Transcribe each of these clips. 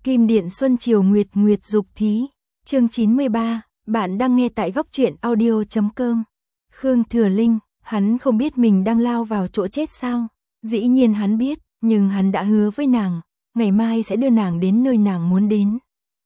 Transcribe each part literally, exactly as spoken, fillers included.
Kim Điện Xuân Chiều Nguyệt Nguyệt Dục Thí, chương chín mươi ba, bạn đang nghe tại góc truyện audio chấm com. Khương Thừa Linh, hắn không biết mình đang lao vào chỗ chết sao? Dĩ nhiên hắn biết, nhưng hắn đã hứa với nàng, ngày mai sẽ đưa nàng đến nơi nàng muốn đến.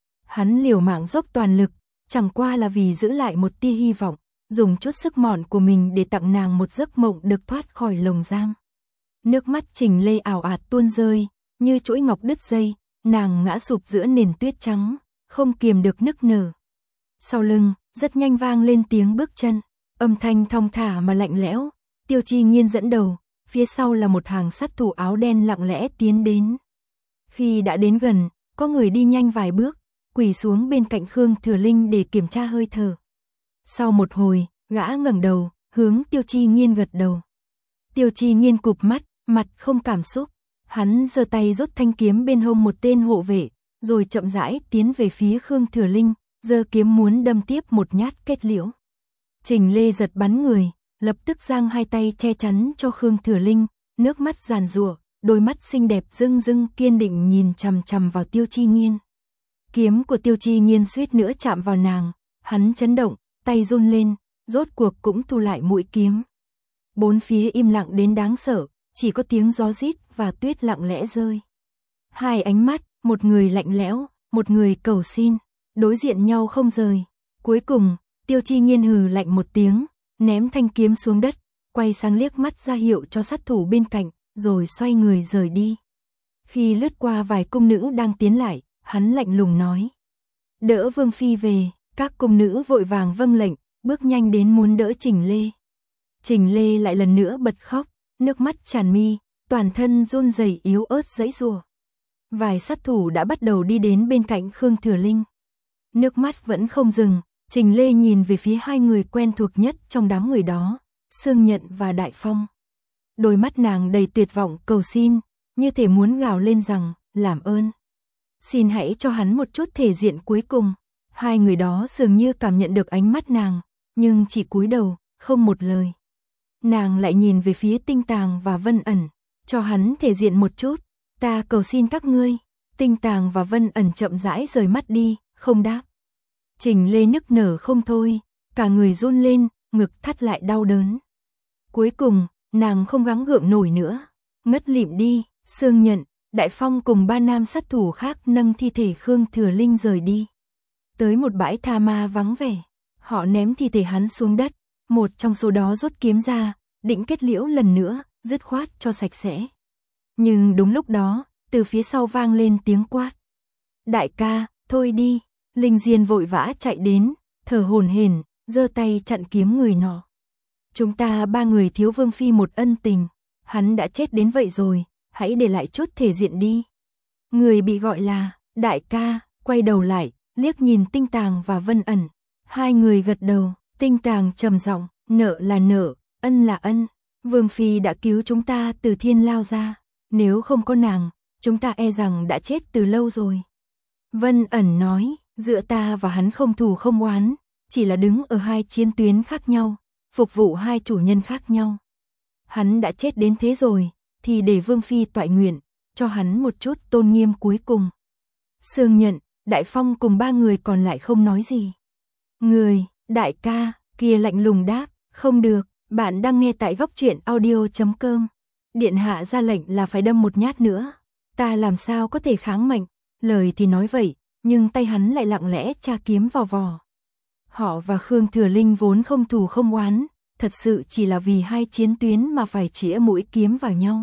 Hắn liều mạng dốc toàn lực, chẳng qua là vì giữ lại một tia hy vọng, dùng chút sức mọn của mình để tặng nàng một giấc mộng được thoát khỏi lồng giam. Nước mắt Trình Lê ảo ạt tuôn rơi, như chuỗi ngọc đứt dây, nàng ngã sụp giữa nền tuyết trắng, không kiềm được nức nở. Sau lưng, rất nhanh vang lên tiếng bước chân, âm thanh thong thả mà lạnh lẽo, Tiêu Chi Nghiên dẫn đầu, phía sau là một hàng sát thủ áo đen lặng lẽ tiến đến. Khi đã đến gần, có người đi nhanh vài bước, quỳ xuống bên cạnh Khương Thừa Linh để kiểm tra hơi thở. Sau một hồi, gã ngẩng đầu, hướng Tiêu Chi Nghiên gật đầu. Tiêu Chi Nghiên cụp mắt, mặt không cảm xúc, hắn giơ tay rút thanh kiếm bên hông một tên hộ vệ, rồi chậm rãi tiến về phía Khương Thừa Linh, giơ kiếm muốn đâm tiếp một nhát kết liễu. Trình Lê giật bắn người, lập tức giang hai tay che chắn cho Khương Thừa Linh, nước mắt giàn giụa, đôi mắt xinh đẹp rưng rưng kiên định nhìn chằm chằm vào Tiêu Chi Nghiên. Kiếm của Tiêu Chi Nghiên suýt nữa chạm vào nàng, hắn chấn động, tay run lên, rốt cuộc cũng thu lại mũi kiếm. Bốn phía im lặng đến đáng sợ, chỉ có tiếng gió rít và tuyết lặng lẽ rơi. Hai ánh mắt, một người lạnh lẽo, một người cầu xin, đối diện nhau không rời. Cuối cùng, Tiêu Chi Nghiên hừ lạnh một tiếng, ném thanh kiếm xuống đất, quay sang liếc mắt ra hiệu cho sát thủ bên cạnh, rồi xoay người rời đi. Khi lướt qua vài cung nữ đang tiến lại, hắn lạnh lùng nói: "Đỡ Vương phi về." Các cung nữ vội vàng vâng lệnh, bước nhanh đến muốn đỡ Trình Lê. Trình Lê lại lần nữa bật khóc, nước mắt tràn mi, toàn thân run rẩy yếu ớt giãy giụa. Vài sát thủ đã bắt đầu đi đến bên cạnh Khương Thừa Linh. Nước mắt vẫn không dừng, Trình Lê nhìn về phía hai người quen thuộc nhất trong đám người đó, Sương Nhận và Đại Phong. Đôi mắt nàng đầy tuyệt vọng cầu xin, như thể muốn gào lên rằng, làm ơn, xin hãy cho hắn một chút thể diện cuối cùng. Hai người đó dường như cảm nhận được ánh mắt nàng, nhưng chỉ cúi đầu, không một lời. Nàng lại nhìn về phía Tinh Tàng và Vân Ẩn, cho hắn thể diện một chút, ta cầu xin các ngươi. Tinh Tàng và Vân Ẩn chậm rãi rời mắt đi, không đáp. Trình Lê nức nở không thôi, cả người run lên, ngực thắt lại đau đớn. Cuối cùng, nàng không gắng gượng nổi nữa, ngất lịm đi. Sương Nhận, Đại Phong cùng ba nam sát thủ khác nâng thi thể Khương Thừa Linh rời đi. Tới một bãi tha ma vắng vẻ, họ ném thi thể hắn xuống đất, một trong số đó rút kiếm ra, định kết liễu lần nữa, dứt khoát cho sạch sẽ. Nhưng đúng lúc đó, từ phía sau vang lên tiếng quát: "Đại ca, thôi đi." Linh Diên vội vã chạy đến, thở hổn hển, giơ tay chặn kiếm người nọ. "Chúng ta ba người thiếu Vương phi một ân tình, hắn đã chết đến vậy rồi, hãy để lại chút thể diện đi." Người bị gọi là Đại ca quay đầu lại, liếc nhìn Tinh Tàng và Vân Ẩn. Hai người gật đầu. Tinh Tàng trầm giọng: "Nợ là nợ, ân là ân. Vương phi đã cứu chúng ta từ thiên lao ra, nếu không có nàng, chúng ta e rằng đã chết từ lâu rồi." Vân Ẩn nói: "Giữa ta và hắn không thù không oán, chỉ là đứng ở hai chiến tuyến khác nhau, phục vụ hai chủ nhân khác nhau. Hắn đã chết đến thế rồi, thì để Vương phi toại nguyện, cho hắn một chút tôn nghiêm cuối cùng." Sương Nhận, Đại Phong cùng ba người còn lại không nói gì. Người, đại ca, kia lạnh lùng đáp: "Không được, bạn đang nghe tại góc truyện audio chấm com. Điện hạ ra lệnh là phải đâm một nhát nữa, ta làm sao có thể kháng mệnh." Lời thì nói vậy, nhưng tay hắn lại lặng lẽ tra kiếm vào vỏ. Họ và Khương Thừa Linh vốn không thù không oán, thật sự chỉ là vì hai chiến tuyến mà phải chĩa mũi kiếm vào nhau.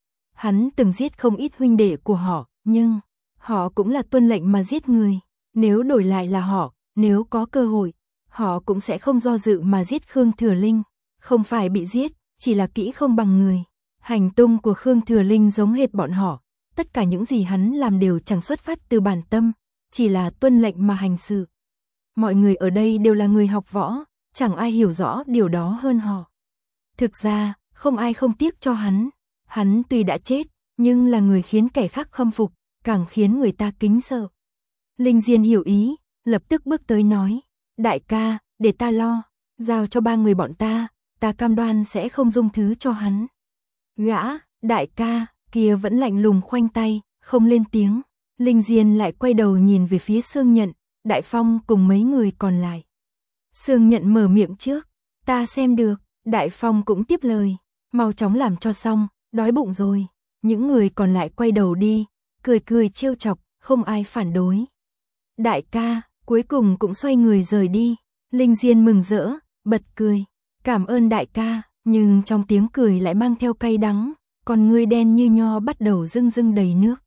Hắn từng giết không ít huynh đệ của họ, nhưng họ cũng là tuân lệnh mà giết người. Nếu đổi lại là họ, nếu có cơ hội, họ cũng sẽ không do dự mà giết Khương Thừa Linh. Không phải bị giết, chỉ là kỹ không bằng người. Hành tung của Khương Thừa Linh giống hệt bọn họ, tất cả những gì hắn làm đều chẳng xuất phát từ bản tâm, chỉ là tuân lệnh mà hành sự. Mọi người ở đây đều là người học võ, chẳng ai hiểu rõ điều đó hơn họ. Thực ra, không ai không tiếc cho hắn. Hắn tuy đã chết, nhưng là người khiến kẻ khác khâm phục, càng khiến người ta kính sợ. Linh Diên hiểu ý, lập tức bước tới nói: "Đại ca, để ta lo, giao cho ba người bọn ta, ta cam đoan sẽ không dung thứ cho hắn." Gã, đại ca, kia vẫn lạnh lùng khoanh tay, không lên tiếng. Linh Diên lại quay đầu nhìn về phía Sương Nhận, Đại Phong cùng mấy người còn lại. Sương Nhận mở miệng trước, ta xem được, Đại Phong cũng tiếp lời, mau chóng làm cho xong, đói bụng rồi. Những người còn lại quay đầu đi, cười cười trêu chọc, không ai phản đối. Đại ca, cuối cùng cũng xoay người rời đi. Linh Diên mừng rỡ, bật cười, cảm ơn đại ca, nhưng trong tiếng cười lại mang theo cay đắng, còn người đen như nho bắt đầu rưng rưng đầy nước.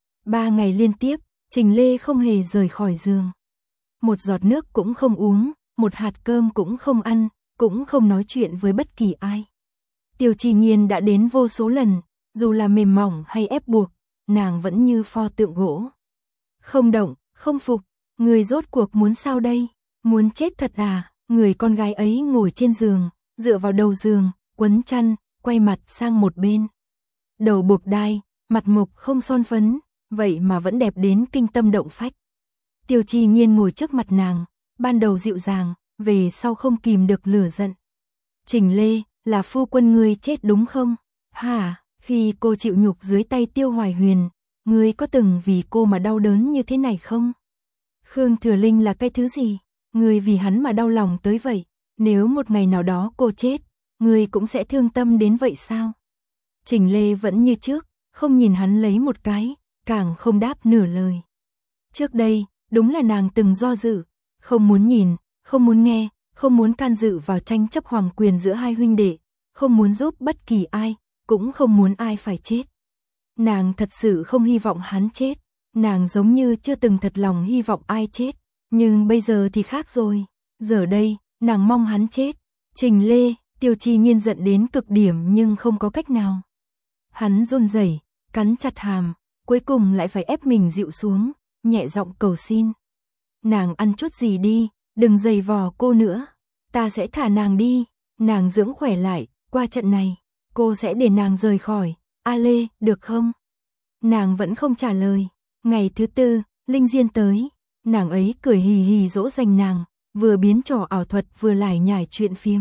Ba ngày liên tiếp, Trình Lê không hề rời khỏi giường. Một giọt nước cũng không uống, một hạt cơm cũng không ăn, cũng không nói chuyện với bất kỳ ai. Tiêu Trì Nghiên đã đến vô số lần, dù là mềm mỏng hay ép buộc, nàng vẫn như pho tượng gỗ. Không động, không phục, người rốt cuộc muốn sao đây? Muốn chết thật à? Người con gái ấy ngồi trên giường, dựa vào đầu giường, quấn chăn, quay mặt sang một bên. Đầu buộc đai, mặt mộc không son phấn, vậy mà vẫn đẹp đến kinh tâm động phách. Tiêu Trì Nghiên ngồi trước mặt nàng, ban đầu dịu dàng, về sau không kìm được lửa giận. Trình Lê, là phu quân ngươi chết đúng không? Hả, khi cô chịu nhục dưới tay Tiêu Hoài Huyền, ngươi có từng vì cô mà đau đớn như thế này không? Khương Thừa Linh là cái thứ gì? Ngươi vì hắn mà đau lòng tới vậy, nếu một ngày nào đó cô chết, ngươi cũng sẽ thương tâm đến vậy sao? Trình Lê vẫn như trước, không nhìn hắn lấy một cái, càng không đáp nửa lời. Trước đây, đúng là nàng từng do dự, không muốn nhìn, không muốn nghe, không muốn can dự vào tranh chấp hoàng quyền giữa hai huynh đệ, không muốn giúp bất kỳ ai, cũng không muốn ai phải chết. Nàng thật sự không hy vọng hắn chết, nàng giống như chưa từng thật lòng hy vọng ai chết, nhưng bây giờ thì khác rồi, giờ đây, nàng mong hắn chết. Trình Lê, Tiêu Trì Nghiên giận đến cực điểm nhưng không có cách nào. Hắn run rẩy, cắn chặt hàm, cuối cùng lại phải ép mình dịu xuống, nhẹ giọng cầu xin. Nàng ăn chút gì đi, đừng giày vò cô nữa, ta sẽ thả nàng đi, nàng dưỡng khỏe lại, qua trận này, cô sẽ để nàng rời khỏi, A Lê, được không? Nàng vẫn không trả lời. Ngày thứ tư, Linh Diên tới, nàng ấy cười hì hì dỗ dành nàng, vừa biến trò ảo thuật vừa lải nhải chuyện phiếm.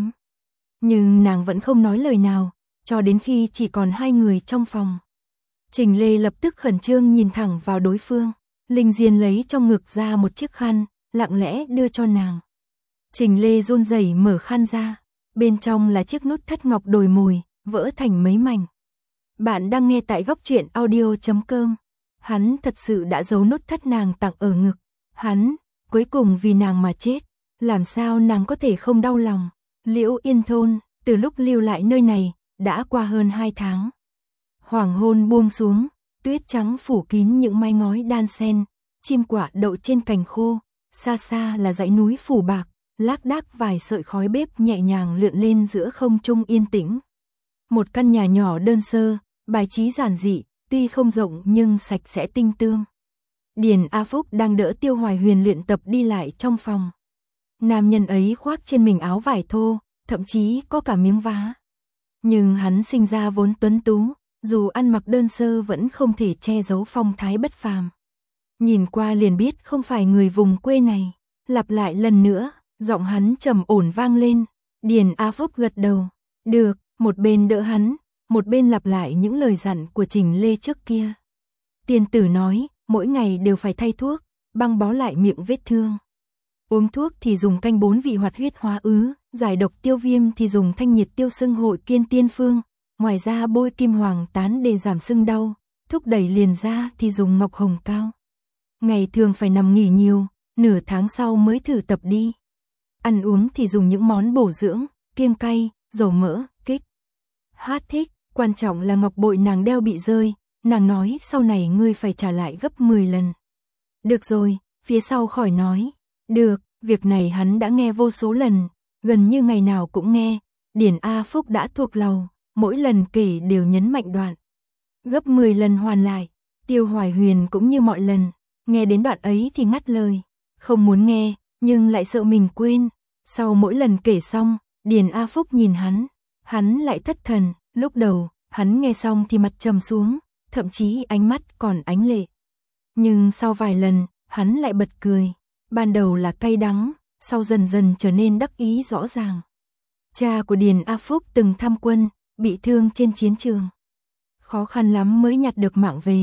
Nhưng nàng vẫn không nói lời nào, cho đến khi chỉ còn hai người trong phòng. Trình Lê lập tức khẩn trương nhìn thẳng vào đối phương. Linh Diên lấy trong ngực ra một chiếc khăn, lặng lẽ đưa cho nàng. Trình Lê run rẩy mở khăn ra, bên trong là chiếc nút thắt ngọc đồi mồi, vỡ thành mấy mảnh. Bạn đang nghe tại góc truyện audio chấm com. Hắn thật sự đã giấu nút thắt nàng tặng ở ngực. Hắn, cuối cùng vì nàng mà chết, làm sao nàng có thể không đau lòng. Liễu Yên Thôn, từ lúc lưu lại nơi này, đã qua hơn hai tháng. Hoàng hôn buông xuống, tuyết trắng phủ kín những mái ngói đan sen, chim quạ đậu trên cành khô, xa xa là dãy núi phủ bạc, lác đác vài sợi khói bếp nhẹ nhàng lượn lên giữa không trung yên tĩnh. Một căn nhà nhỏ đơn sơ, bài trí giản dị, tuy không rộng nhưng sạch sẽ tinh tươm. Điền A Phúc đang đỡ Tiêu Hoài Huyền luyện tập đi lại trong phòng. Nam nhân ấy khoác trên mình áo vải thô, thậm chí có cả miếng vá. Nhưng hắn sinh ra vốn tuấn tú, dù ăn mặc đơn sơ vẫn không thể che giấu phong thái bất phàm. Nhìn qua liền biết không phải người vùng quê này. Lặp lại lần nữa, giọng hắn trầm ổn vang lên. Điền A Phúc gật đầu. Được, một bên đỡ hắn, một bên lặp lại những lời dặn của Trình Lê trước kia. Tiên tử nói, mỗi ngày đều phải thay thuốc, băng bó lại miệng vết thương. Uống thuốc thì dùng canh bốn vị hoạt huyết hóa ứ, giải độc tiêu viêm thì dùng thanh nhiệt tiêu sưng hội kiên tiên phương. Ngoài ra bôi kim hoàng tán để giảm sưng đau, thúc đẩy liền da thì dùng ngọc hồng cao. Ngày thường phải nằm nghỉ nhiều, nửa tháng sau mới thử tập đi. Ăn uống thì dùng những món bổ dưỡng, kiêng cay, dầu mỡ, kích. Hát thích, quan trọng là ngọc bội nàng đeo bị rơi, nàng nói sau này ngươi phải trả lại gấp mười lần. Được rồi, phía sau khỏi nói. Được, việc này hắn đã nghe vô số lần, gần như ngày nào cũng nghe. Điền A Phúc đã thuộc lòng, mỗi lần kể đều nhấn mạnh đoạn. Gấp mười lần hoàn lại. Tiêu Hoài Huyền cũng như mọi lần, nghe đến đoạn ấy thì ngắt lời. Không muốn nghe, nhưng lại sợ mình quên. Sau mỗi lần kể xong, Điền A Phúc nhìn hắn, hắn lại thất thần. Lúc đầu, hắn nghe xong thì mặt trầm xuống, thậm chí ánh mắt còn ánh lệ. Nhưng sau vài lần, hắn lại bật cười. Ban đầu là cay đắng, sau dần dần trở nên đắc ý rõ ràng. Cha của Điền A Phúc từng tham quân, bị thương trên chiến trường. Khó khăn lắm mới nhặt được mạng về,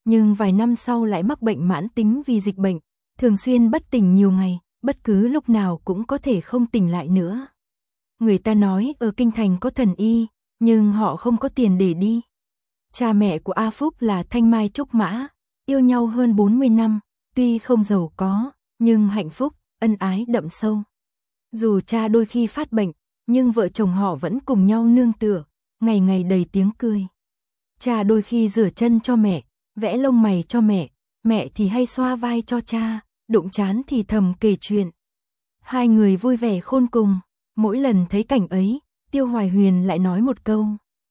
nhưng vài năm sau lại mắc bệnh mãn tính vì dịch bệnh, thường xuyên bất tỉnh nhiều ngày, bất cứ lúc nào cũng có thể không tỉnh lại nữa. Người ta nói ở Kinh Thành có thần y, nhưng họ không có tiền để đi. Cha mẹ của A Phúc là Thanh Mai Trúc Mã, yêu nhau hơn bốn mươi năm, tuy không giàu có, nhưng hạnh phúc, ân ái đậm sâu. Dù cha đôi khi phát bệnh, nhưng vợ chồng họ vẫn cùng nhau nương tựa, ngày ngày đầy tiếng cười. Cha đôi khi rửa chân cho mẹ, vẽ lông mày cho mẹ, mẹ thì hay xoa vai cho cha, đụng chán thì thầm kể chuyện. Hai người vui vẻ khôn cùng, mỗi lần thấy cảnh ấy, Tiêu Hoài Huyền lại nói một câu.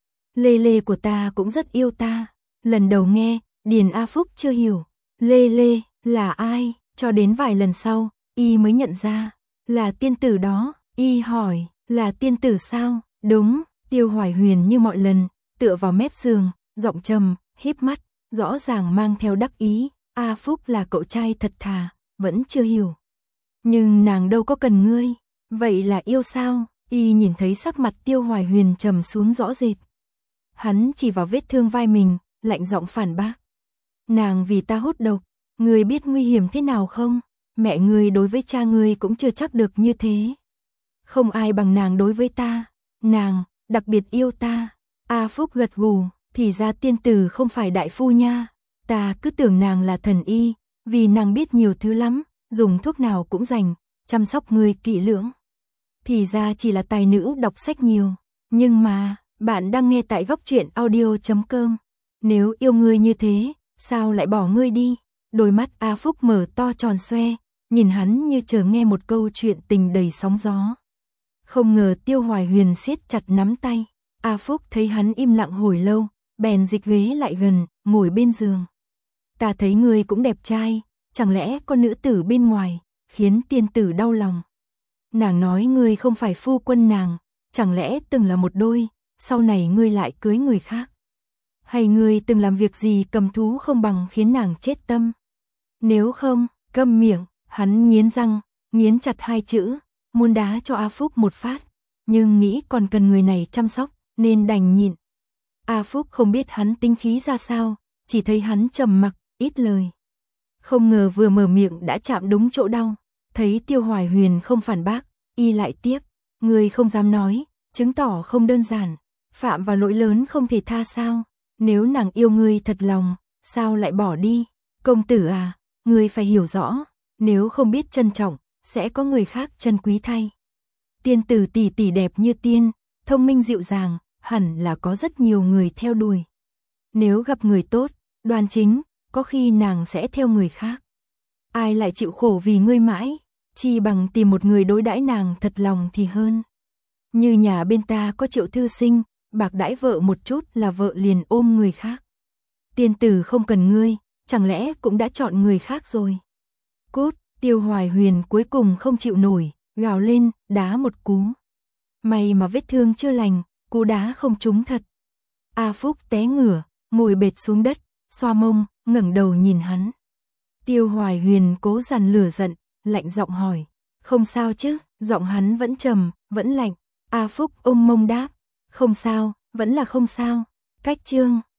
Lê Lê của ta cũng rất yêu ta. Lần đầu nghe, Điền A Phúc chưa hiểu, Lê Lê là ai, cho đến vài lần sau, y mới nhận ra, là tiên tử đó. Y hỏi, là tiên tử sao? Đúng, Tiêu Hoài Huyền như mọi lần, tựa vào mép giường, giọng trầm, híp mắt, rõ ràng mang theo đắc ý. A Phúc là cậu trai thật thà, vẫn chưa hiểu. Nhưng nàng đâu có cần ngươi, vậy là yêu sao? Y nhìn thấy sắc mặt Tiêu Hoài Huyền trầm xuống rõ rệt. Hắn chỉ vào vết thương vai mình, lạnh giọng phản bác. Nàng vì ta hút độc, ngươi biết nguy hiểm thế nào không? Mẹ ngươi đối với cha ngươi cũng chưa chắc được như thế. Không ai bằng nàng đối với ta, nàng đặc biệt yêu ta. A Phúc gật gù, thì ra tiên tử không phải đại phu nha. Ta cứ tưởng nàng là thần y, vì nàng biết nhiều thứ lắm, dùng thuốc nào cũng rành, chăm sóc ngươi kỹ lưỡng. Thì ra chỉ là tài nữ đọc sách nhiều. Nhưng mà, bạn đang nghe tại góc truyện audio chấm com. Nếu yêu ngươi như thế, sao lại bỏ ngươi đi? Đôi mắt A Phúc mở to tròn xoe, nhìn hắn như chờ nghe một câu chuyện tình đầy sóng gió. Không ngờ Tiêu Hoài Huyền siết chặt nắm tay. A Phúc thấy hắn im lặng hồi lâu, bèn dịch ghế lại gần, ngồi bên giường. Ta thấy ngươi cũng đẹp trai, chẳng lẽ con nữ tử bên ngoài, khiến tiên tử đau lòng. Nàng nói ngươi không phải phu quân nàng, chẳng lẽ từng là một đôi, sau này ngươi lại cưới người khác. Hay ngươi từng làm việc gì cầm thú không bằng khiến nàng chết tâm. Nếu không, câm miệng, hắn nghiến răng, nghiến chặt hai chữ, muốn đá cho A Phúc một phát, nhưng nghĩ còn cần người này chăm sóc, nên đành nhịn. A Phúc không biết hắn tính khí ra sao, chỉ thấy hắn trầm mặc, ít lời. Không ngờ vừa mở miệng đã chạm đúng chỗ đau, thấy Tiêu Hoài Huyền không phản bác, y lại tiếp, ngươi không dám nói, chứng tỏ không đơn giản, phạm vào lỗi lớn không thể tha sao? Nếu nàng yêu ngươi thật lòng, sao lại bỏ đi? Công tử à, ngươi phải hiểu rõ, nếu không biết trân trọng, sẽ có người khác trân quý thay. Tiên tử tỷ tỷ đẹp như tiên, thông minh dịu dàng, hẳn là có rất nhiều người theo đuổi. Nếu gặp người tốt, đoan chính, có khi nàng sẽ theo người khác. Ai lại chịu khổ vì ngươi mãi, chi bằng tìm một người đối đãi nàng thật lòng thì hơn. Như nhà bên ta có Triệu thư sinh, bạc đãi vợ một chút là vợ liền ôm người khác. Tiên tử không cần ngươi, chẳng lẽ cũng đã chọn người khác rồi. Cút, Tiêu Hoài Huyền cuối cùng không chịu nổi, gào lên, đá một cú. May mà vết thương chưa lành, cú đá không trúng thật. A Phúc té ngửa, ngồi bệt xuống đất, xoa mông, ngẩng đầu nhìn hắn. Tiêu Hoài Huyền cố dằn lửa giận, lạnh giọng hỏi, không sao chứ? Giọng hắn vẫn trầm, vẫn lạnh. A Phúc ôm mông đáp, không sao, vẫn là không sao. Cách chương